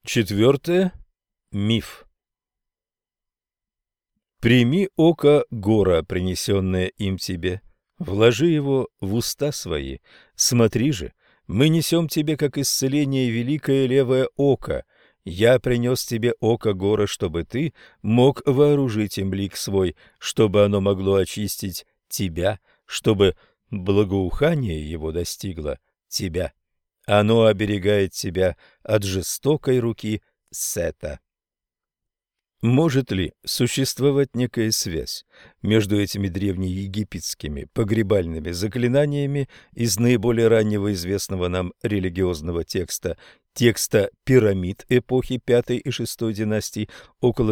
Четвертое. Миф. Прими око Гора, принесенное им тебе, вложи его в уста свои. Смотри же, мы несем тебе как исцеление великое левое око. Я принес тебе око Гора, чтобы ты мог вооружить им лик свой, чтобы оно могло очистить тебя, чтобы благоухание его достигло тебя. Оно оберегает тебя от жестокой руки Сета. Может ли существовать некая связь между этими древнеегипетскими погребальными заклинаниями из наиболее раннего известного нам религиозного текста пирамид эпохи V и VI династий около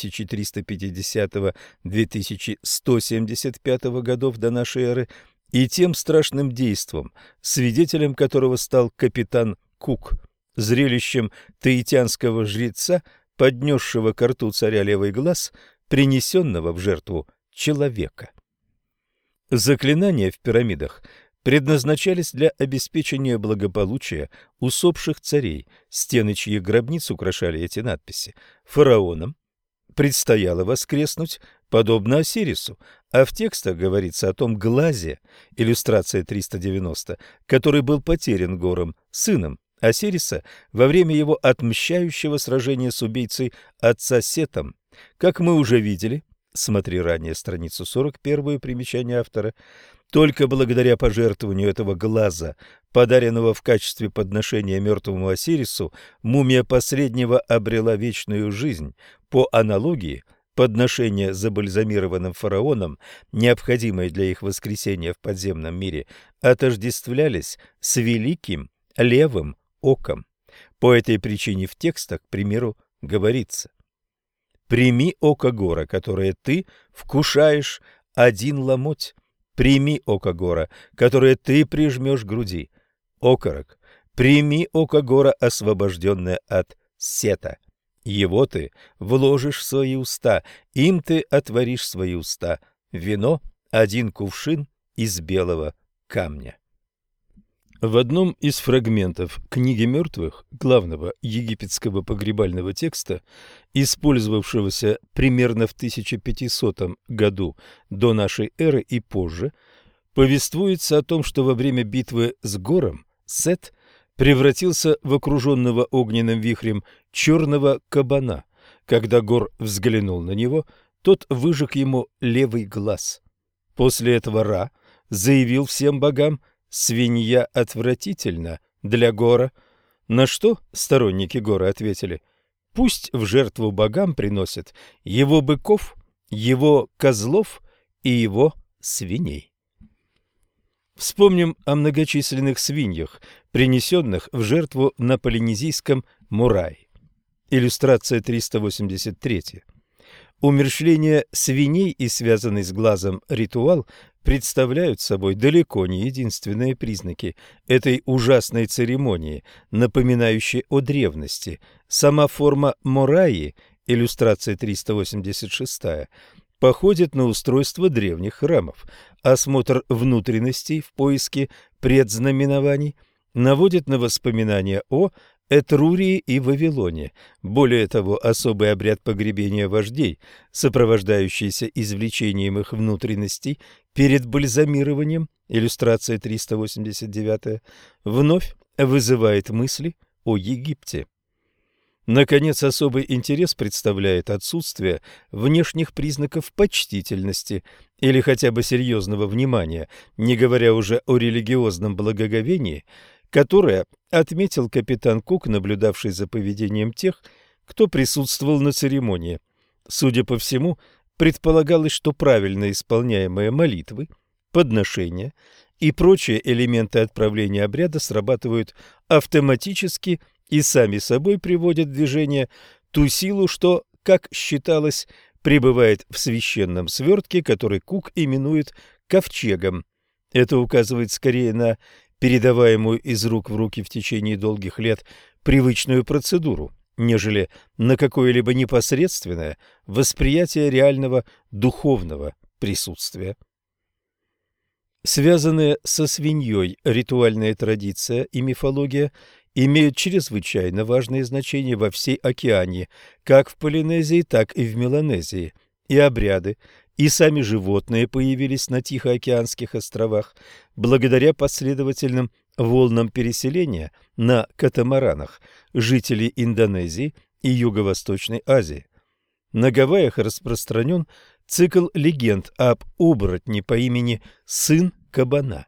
2350-2175 годов до нашей эры и тем страшным действом, свидетелем которого стал капитан Кук, зрелищем таитянского жреца, поднесшего ко рту царя левый глаз, принесенного в жертву человека? Заклинания в пирамидах предназначались для обеспечения благополучия усопших царей, стены чьих гробниц украшали эти надписи. Фараонам предстояло воскреснуть, подобно Осирису, а в текстах говорится о том глазе, иллюстрация 390, который был потерян Гором, сыном Осириса, во время его отмщающего сражения с убийцей отца Сетом. Как мы уже видели, смотри ранее страницу 41, примечание автора, только благодаря пожертвованию этого глаза, подаренного в качестве подношения мертвому Осирису, мумия последнего обрела вечную жизнь. По аналогии, подношения забальзамированным фараонам, необходимые для их воскресения в подземном мире, отождествлялись с великим левым оком. По этой причине в текстах, к примеру, говорится: «Прими око Гора, которое ты вкушаешь один ломоть. Прими око Гора, которое ты прижмешь к груди. Окорок, прими око Гора, освобожденное от Сета. Его ты вложишь в свои уста, им ты отворишь свои уста. Вино — один кувшин из белого камня». В одном из фрагментов «Книги мертвых», главного египетского погребального текста, использовавшегося примерно в 1500 году до нашей эры и позже, повествуется о том, что во время битвы с Гором Сет превратился в окруженного огненным вихрем черного кабана. Когда Гор взглянул на него, тот выжег ему левый глаз. После этого Ра заявил всем богам: «Свинья отвратительна для Гора», на что сторонники Гора ответили: «Пусть в жертву богам приносят его быков, его козлов и его свиней». Вспомним о многочисленных свиньях, принесенных в жертву на полинезийском Мурае. Иллюстрация 383. Умерщвление свиней и связанный с глазом ритуал представляют собой далеко не единственные признаки этой ужасной церемонии, напоминающей о древности. Сама форма Мораи, иллюстрация 386, походит на устройство древних храмов. Осмотр внутренностей в поиске предзнаменований наводит на воспоминания о Этрурии и Вавилоне. Более того, особый обряд погребения вождей, сопровождающийся извлечением их внутренностей перед бальзамированием, иллюстрация 389, вновь вызывает мысли о Египте. Наконец, особый интерес представляет отсутствие внешних признаков почтительности или хотя бы серьезного внимания, не говоря уже о религиозном благоговении, которое отметил капитан Кук, наблюдавший за поведением тех, кто присутствовал на церемонии. Судя по всему, предполагалось, что правильно исполняемые молитвы, подношения и прочие элементы отправления обряда срабатывают автоматически и сами собой приводят в движение ту силу, что, как считалось, пребывает в священном свертке, который Кук именует ковчегом. Это указывает скорее на передаваемую из рук в руки в течение долгих лет привычную процедуру, нежели на какое-либо непосредственное восприятие реального духовного присутствия. Связанные со свиньей ритуальная традиция и мифология имеют чрезвычайно важное значение во всей Океании, как в Полинезии, так и в Меланезии. И обряды, и сами животные появились на Тихоокеанских островах благодаря последовательным волнам переселения на катамаранах жителей Индонезии и Юго-Восточной Азии. На Гавайях распространен цикл легенд об оборотне по имени Сын Кабана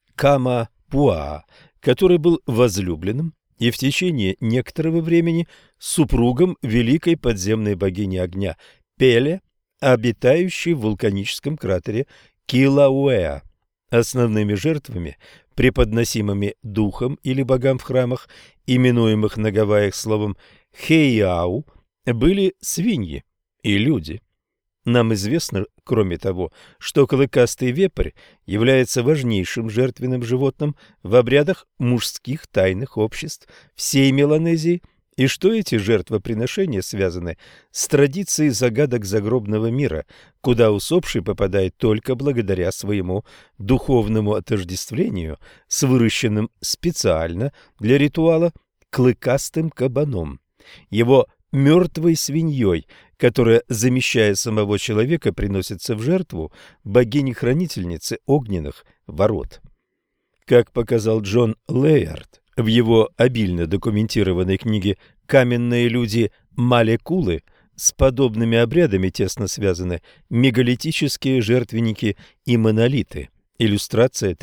Кама-Пуаа, который был возлюбленным и в течение некоторого времени супругом великой подземной богини огня Пеле, обитающей в вулканическом кратере Килауэа. Основными жертвами, преподносимыми духом или богам в храмах, именуемых на Гавайях словом «хейау», были свиньи и люди. Нам известно, кроме того, что клыкастый вепрь является важнейшим жертвенным животным в обрядах мужских тайных обществ всей Меланезии, и что эти жертвоприношения связаны с традицией загадок загробного мира, куда усопший попадает только благодаря своему духовному отождествлению с выращенным специально для ритуала клыкастым кабаном, его мертвой свиньей, которая, замещая самого человека, приносится в жертву богине-хранительнице огненных ворот. Как показал Джон Лейард в его обильно документированной книге «Каменные люди Малекулы», с подобными обрядами тесно связаны мегалитические жертвенники и монолиты, иллюстрация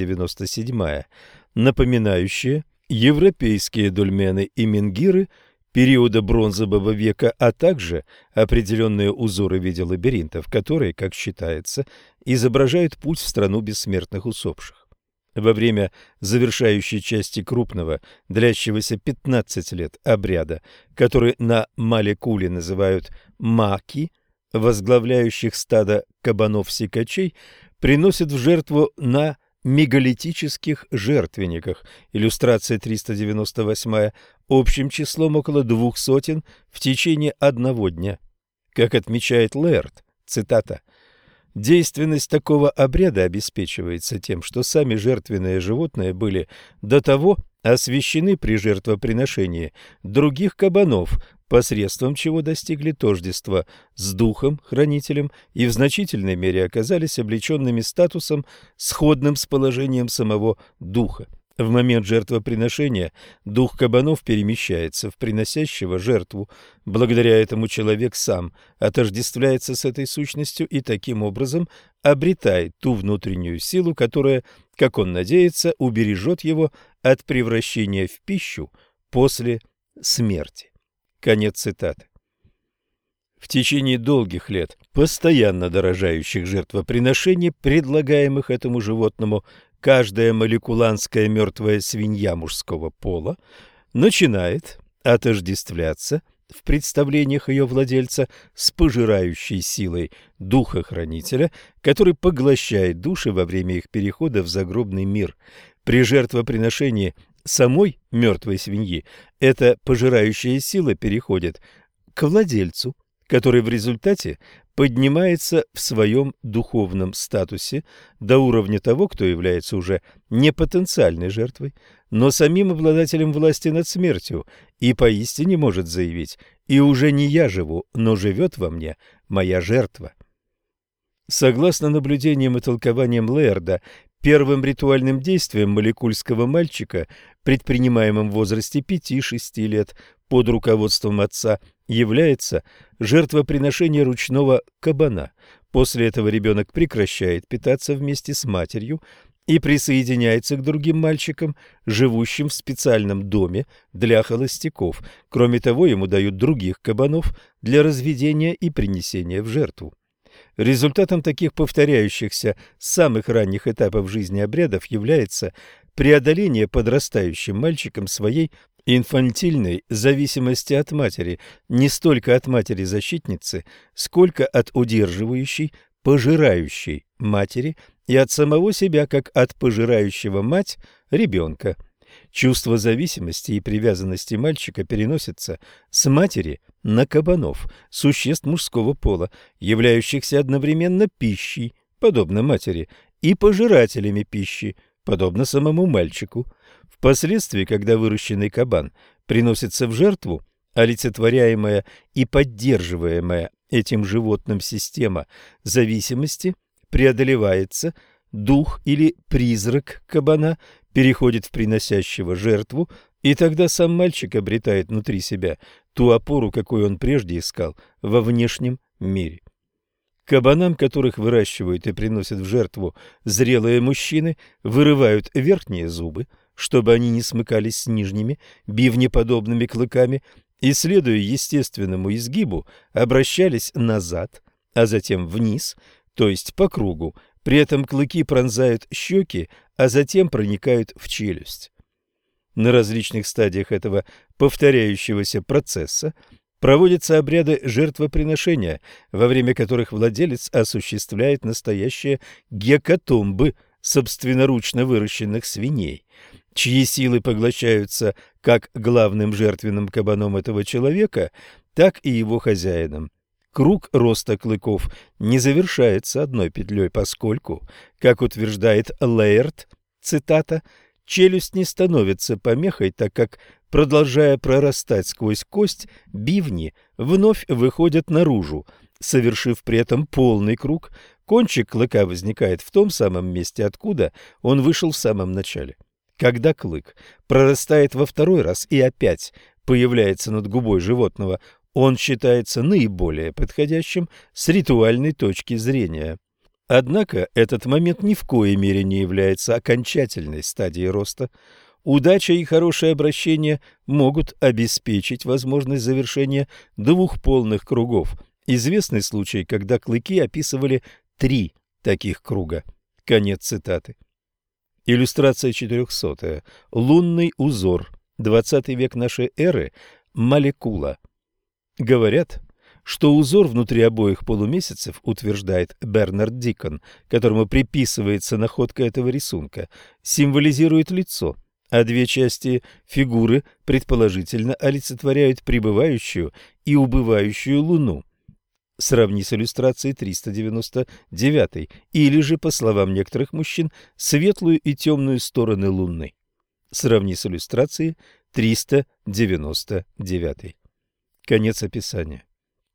397, напоминающие европейские дольмены и менгиры периода бронзового века, а также определенные узоры в виде лабиринтов, которые, как считается, изображают путь в страну бессмертных усопших. Во время завершающей части крупного, длящегося 15 лет обряда, который на Малекуле называют маки, возглавляющих стадо кабанов-сикачей, приносят в жертву на мегалитических жертвенниках, иллюстрация 398, общим числом около 200 в течение одного дня. Как отмечает Лэрд, цитата, «Действенность такого обряда обеспечивается тем, что сами жертвенные животные были до того освящены при жертвоприношении других кабанов, посредством чего достигли тождества с духом-хранителем и в значительной мере оказались облеченными статусом, сходным с положением самого духа. В момент жертвоприношения дух кабанов перемещается в приносящего жертву. Благодаря этому человек сам отождествляется с этой сущностью и таким образом обретает ту внутреннюю силу, которая, как он надеется, убережет его от превращения в пищу после смерти». Конец цитаты. В течение долгих лет постоянно дорожающих жертвоприношений, предлагаемых этому животному, каждая молекуланская мертвая свинья мужского пола начинает отождествляться в представлениях ее владельца с пожирающей силой духа-хранителя, который поглощает души во время их перехода в загробный мир. При жертвоприношении самой мертвой свиньи эта пожирающая сила переходит к владельцу, который в результате поднимается в своем духовном статусе до уровня того, кто является уже не потенциальной жертвой, но самим обладателем власти над смертью, и поистине может заявить: «И уже не я живу, но живет во мне моя жертва». Согласно наблюдениям и толкованиям Лейарда, первым ритуальным действием малекульского мальчика, предпринимаемым в возрасте 5-6 лет под руководством отца, является жертвоприношение ручного кабана. После этого ребенок прекращает питаться вместе с матерью и присоединяется к другим мальчикам, живущим в специальном доме для холостяков. Кроме того, ему дают других кабанов для разведения и принесения в жертву. Результатом таких повторяющихся с самых ранних этапов жизни обрядов является преодоление подрастающим мальчиком своей инфантильной зависимости от матери, не столько от матери-защитницы, сколько от удерживающей, пожирающей матери и от самого себя, как от пожирающего мать ребенка. Чувство зависимости и привязанности мальчика переносится с матери на кабанов, существ мужского пола, являющихся одновременно пищей, подобно матери, и пожирателями пищи, подобно самому мальчику. В Впоследствии, когда выращенный кабан приносится в жертву, олицетворяемая и поддерживаемая этим животным система зависимости преодолевается, дух или призрак кабана переходит в приносящего жертву, и тогда сам мальчик обретает внутри себя ту опору, какую он прежде искал во внешнем мире. Кабанам, которых выращивают и приносят в жертву зрелые мужчины, вырывают верхние зубы, чтобы они не смыкались с нижними, бивнеподобными клыками, и, следуя естественному изгибу, обращались назад, а затем вниз, то есть по кругу. При этом клыки пронзают щеки, а затем проникают в челюсть. На различных стадиях этого повторяющегося процесса проводятся обряды жертвоприношения, во время которых владелец осуществляет настоящие гекатомбы собственноручно выращенных свиней, чьи силы поглощаются как главным жертвенным кабаном этого человека, так и его хозяином. Круг роста клыков не завершается одной петлей, поскольку, как утверждает Лейерт, цитата, «челюсть не становится помехой, так как, продолжая прорастать сквозь кость, бивни вновь выходят наружу, совершив при этом полный круг. Кончик клыка возникает в том самом месте, откуда он вышел в самом начале. Когда клык прорастает во второй раз и опять появляется над губой животного, он считается наиболее подходящим с ритуальной точки зрения. Однако этот момент ни в коей мере не является окончательной стадией роста. Удача и хорошее обращение могут обеспечить возможность завершения 2 полных кругов. Известный случай, когда клыки описывали 3 таких круга. Конец цитаты. Иллюстрация 400. Лунный узор. 20 век нашей эры. Молекула. Говорят, что узор внутри обоих полумесяцев, утверждает Бернард Дикон, которому приписывается находка этого рисунка, символизирует лицо, а 2 части фигуры, предположительно, олицетворяют прибывающую и убывающую луну. Сравни с иллюстрацией 399, или же, по словам некоторых мужчин, светлую и темную стороны луны. Сравни с иллюстрацией 399. Конец описания.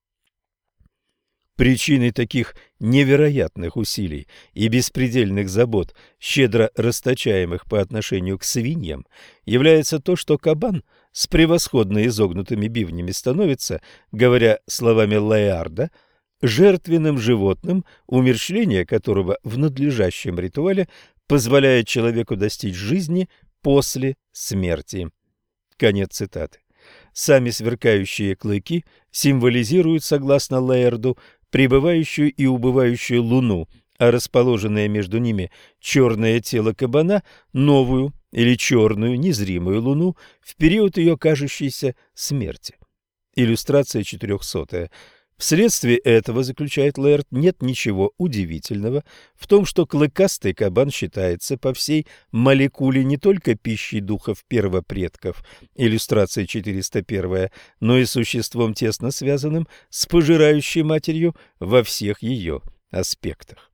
Причиной таких невероятных усилий и беспредельных забот, щедро расточаемых по отношению к свиньям, является то, что кабан с превосходно изогнутыми бивнями становится, говоря словами Лейарда, жертвенным животным, умерщвление которого в надлежащем ритуале позволяет человеку достичь жизни после смерти. Конец цитаты. Сами сверкающие клыки символизируют, согласно Лейерду, прибывающую и убывающую луну, а расположенное между ними черное тело кабана – новую или черную незримую луну в период ее кажущейся смерти. Иллюстрация 400. Вследствие этого, заключает Лейерд, нет ничего удивительного в том, что клыкастый кабан считается по всей молекуле не только пищей духов первопредков, иллюстрация 401, но и существом, тесно связанным с пожирающей матерью во всех ее аспектах.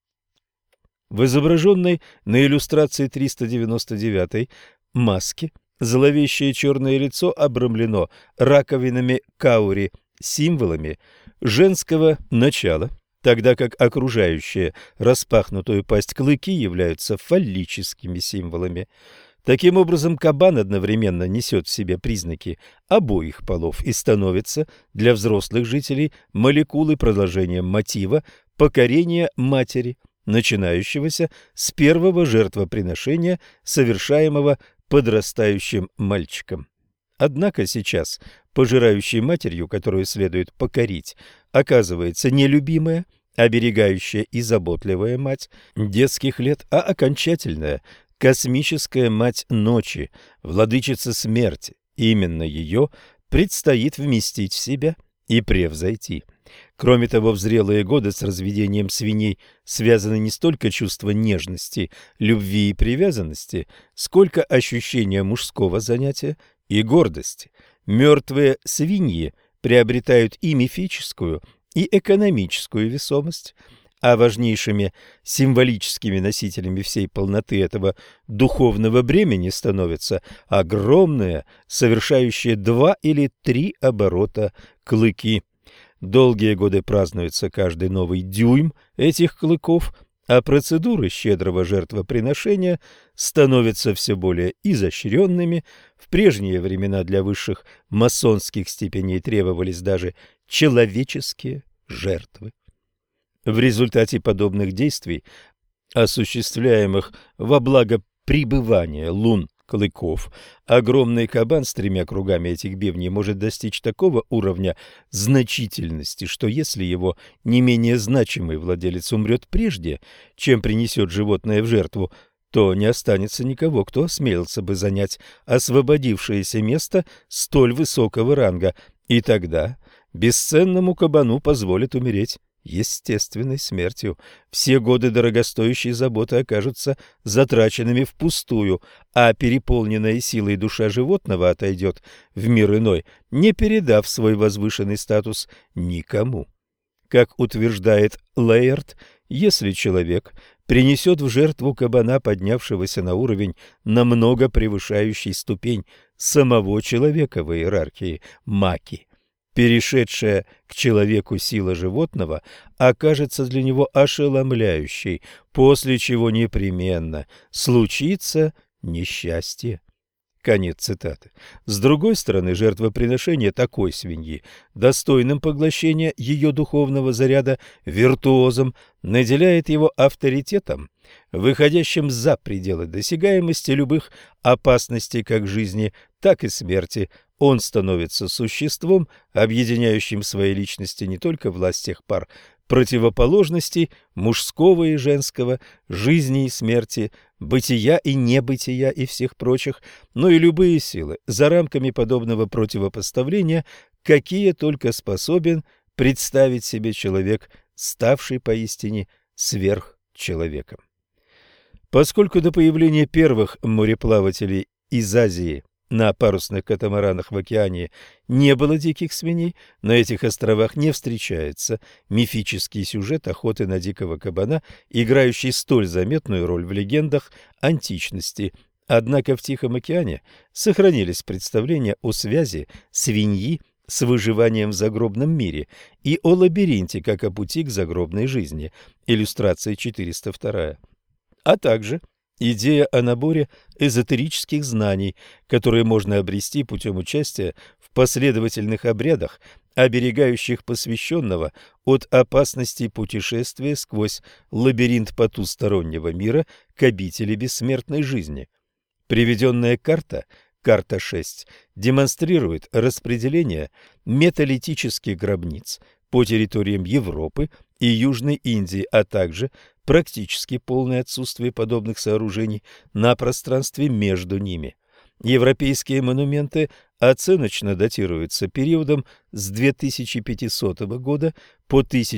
В изображенной на иллюстрации 399 маске зловещее черное лицо обрамлено раковинами каури, символами женского начала, тогда как окружающие распахнутую пасть клыки являются фаллическими символами. Таким образом, кабан одновременно несет в себе признаки обоих полов и становится для взрослых жителей молекулой продолжением мотива покорения матери, начинающегося с первого жертвоприношения, совершаемого подрастающим мальчиком. Однако сейчас пожирающей матерью, которую следует покорить, оказывается не любимая, оберегающая и заботливая мать детских лет, а окончательная космическая мать ночи, владычица смерти. Именно ее предстоит вместить в себя и превзойти. Кроме того, в зрелые годы с разведением свиней связаны не столько чувство нежности, любви и привязанности, сколько ощущение мужского занятия и гордости. Мертвые свиньи приобретают и мифическую, и экономическую весомость. а важнейшими символическими носителями всей полноты этого духовного бремени становятся огромные, совершающие 2 или 3 оборота клыки. Долгие годы празднуется каждый новый дюйм этих клыков, а процедуры щедрого жертвоприношения становятся все более изощренными. В прежние времена для высших масонских степеней требовались даже человеческие жертвы. В результате подобных действий, осуществляемых во благо пребывания лун клыков, огромный кабан с 3 кругами этих бивней может достичь такого уровня значительности, что если его не менее значимый владелец умрет прежде, чем принесет животное в жертву, то не останется никого, кто осмелился бы занять освободившееся место столь высокого ранга, и тогда бесценному кабану позволят умереть естественной смертью. Все годы дорогостоящей заботы окажутся затраченными впустую, а переполненная силой душа животного отойдет в мир иной, не передав свой возвышенный статус никому. Как утверждает Лейерт, если человек принесет в жертву кабана, поднявшегося на уровень, намного превышающий ступень самого человека в иерархии маки, перешедшая к человеку сила животного окажется для него ошеломляющей, после чего непременно случится несчастье. Конец цитаты. С другой стороны, жертвоприношение такой свиньи, достойным поглощения ее духовного заряда виртуозом, наделяет его авторитетом, выходящим за пределы досягаемости любых опасностей как жизни, так и смерти. Он становится существом, объединяющим в своей личности не только власть тех пар противоположностей мужского и женского, жизни и смерти, бытия и небытия и всех прочих, но и любые силы за рамками подобного противопоставления, какие только способен представить себе человек, ставший поистине сверхчеловеком. Поскольку до появления первых мореплавателей из Азии на парусных катамаранах в океане не было диких свиней, на этих островах не встречается мифический сюжет охоты на дикого кабана, играющий столь заметную роль в легендах античности. Однако в Тихом океане сохранились представления о связи свиньи с выживанием в загробном мире и о лабиринте как о пути к загробной жизни. Иллюстрация 402. А также идея о наборе эзотерических знаний, которые можно обрести путем участия в последовательных обрядах, оберегающих посвященного от опасности путешествия сквозь лабиринт потустороннего мира к обители бессмертной жизни. Приведенная карта 6, демонстрирует распределение металлитических гробниц по территориям Европы и Южной Индии, а также практически полное отсутствие подобных сооружений на пространстве между ними. Европейские монументы оценочно датируются периодом с 2500 года по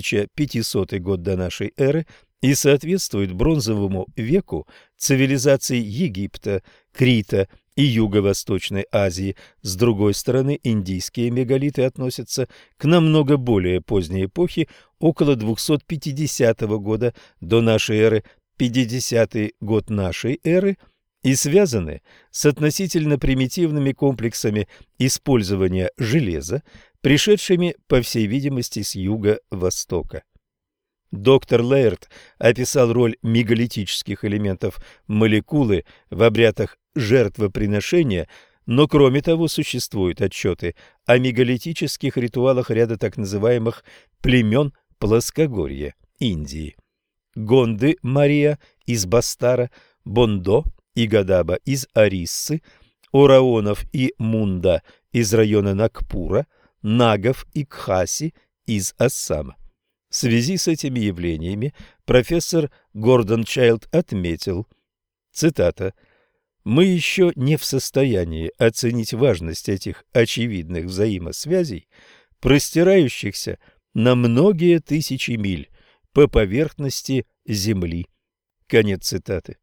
1500 год до нашей эры и соответствуют бронзовому веку цивилизаций Египта, Крита и Юго-Восточной Азии. С другой стороны, индийские мегалиты относятся к намного более поздней эпохе, около 250 года до нашей эры, 50-й год нашей эры, и связаны с относительно примитивными комплексами использования железа, пришедшими, по всей видимости, с юго-востока. Доктор Лейерт описал роль мегалитических элементов молекулы в обрядах жертвоприношения, но кроме того существуют отчеты о мегалитических ритуалах ряда так называемых племен плоскогорья Индии. Гонды Мария из Бастара, Бондо и Гадаба из Ориссы, Ураонов и Мунда из района Нагпура, Нагов и Кхаси из Ассама. В связи с этими явлениями профессор Гордон Чайлд отметил, цитата, «Мы еще не в состоянии оценить важность этих очевидных взаимосвязей, простирающихся на многие тысячи миль по поверхности Земли». Конец цитаты.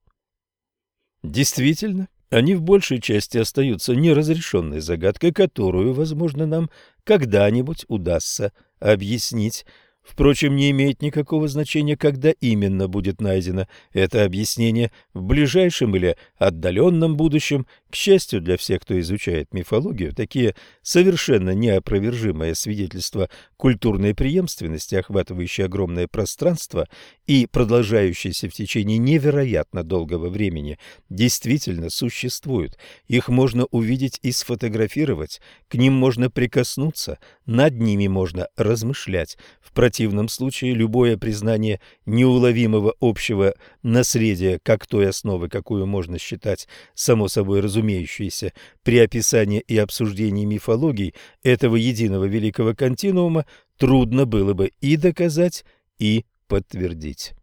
Действительно, они в большей части остаются неразрешенной загадкой, которую, возможно, нам когда-нибудь удастся объяснить. Впрочем, не имеет никакого значения, когда именно будет найдено это объяснение, в ближайшем или отдаленном будущем. К счастью для всех, кто изучает мифологию, такие совершенно неопровержимые свидетельства культурной преемственности, охватывающие огромное пространство и продолжающиеся в течение невероятно долгого времени, действительно существуют. Их можно увидеть и сфотографировать, к ним можно прикоснуться, над ними можно размышлять. В противном случае любое признание неуловимого общего наследия как той основы, какую можно считать само собой разумеющейся при описании и обсуждении мифологий этого единого великого континуума, трудно было бы и доказать, и подтвердить.